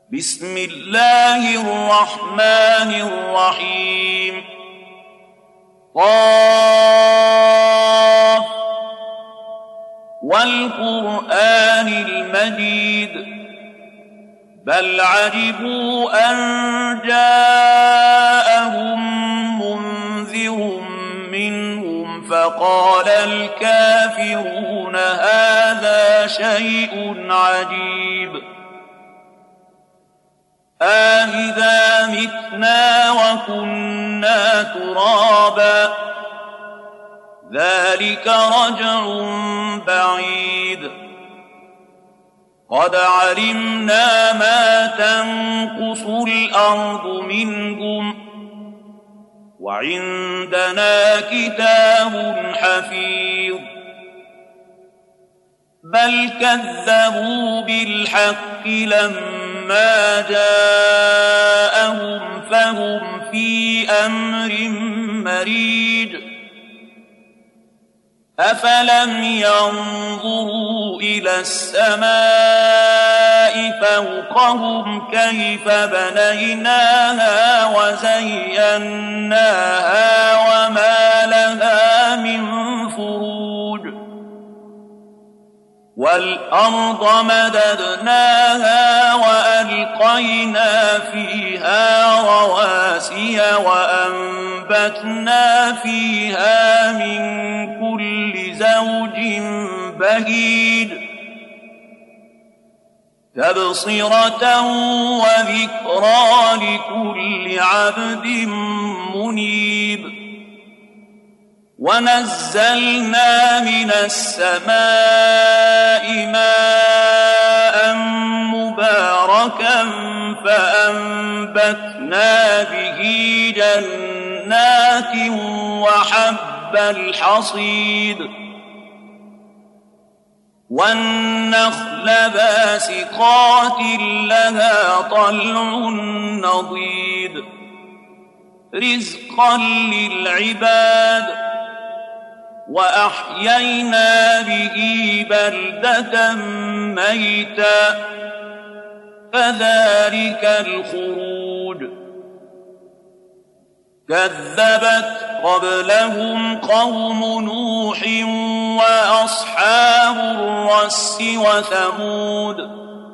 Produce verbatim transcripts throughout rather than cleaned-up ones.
بسم الله الرحمن الرحيم قاف والقرآن المجيد بل عجبوا أن جاءهم منذر منهم فقال الكافرون هذا شيء عجيب أإذا متنا وكنا ترابا ذلك رجع بعيد قد علمنا ما تنقص الأرض منهم وعندنا كتاب حفيظ بل كذبوا بالحق لما جاءهم فهم في أمر مريج أفلم ينظروا إلى السماء فوقهم كيف بنيناها وزيناها وما لها من فروج والأرض مددناها وألقينا فيها رواسي وأنبتنا فيها من كل زوج بهيج تبصرة وذكرى لكل عبد منيب ونزلنا من السماء ماء مباركا فأنبتنا به جنات وحب الحصيد والنخل باسقات لها طلع نضيد رزقا للعباد وأحيينا به بلدة ميتا فذلك الخروج كذبت قبلهم قوم نوح وأصحاب الرس وثمود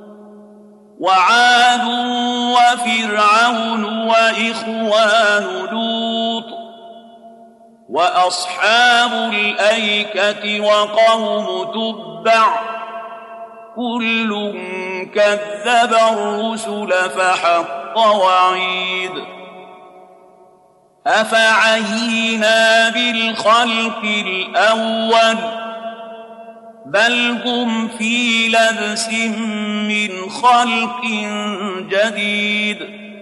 وعاد وفرعون وإخوان لوط وأصحاب الأيكة وقوم تبع كل كذب الرسل فحق وعيد أفعينا بالخلق الأول بل هم في لبس من خلق جديد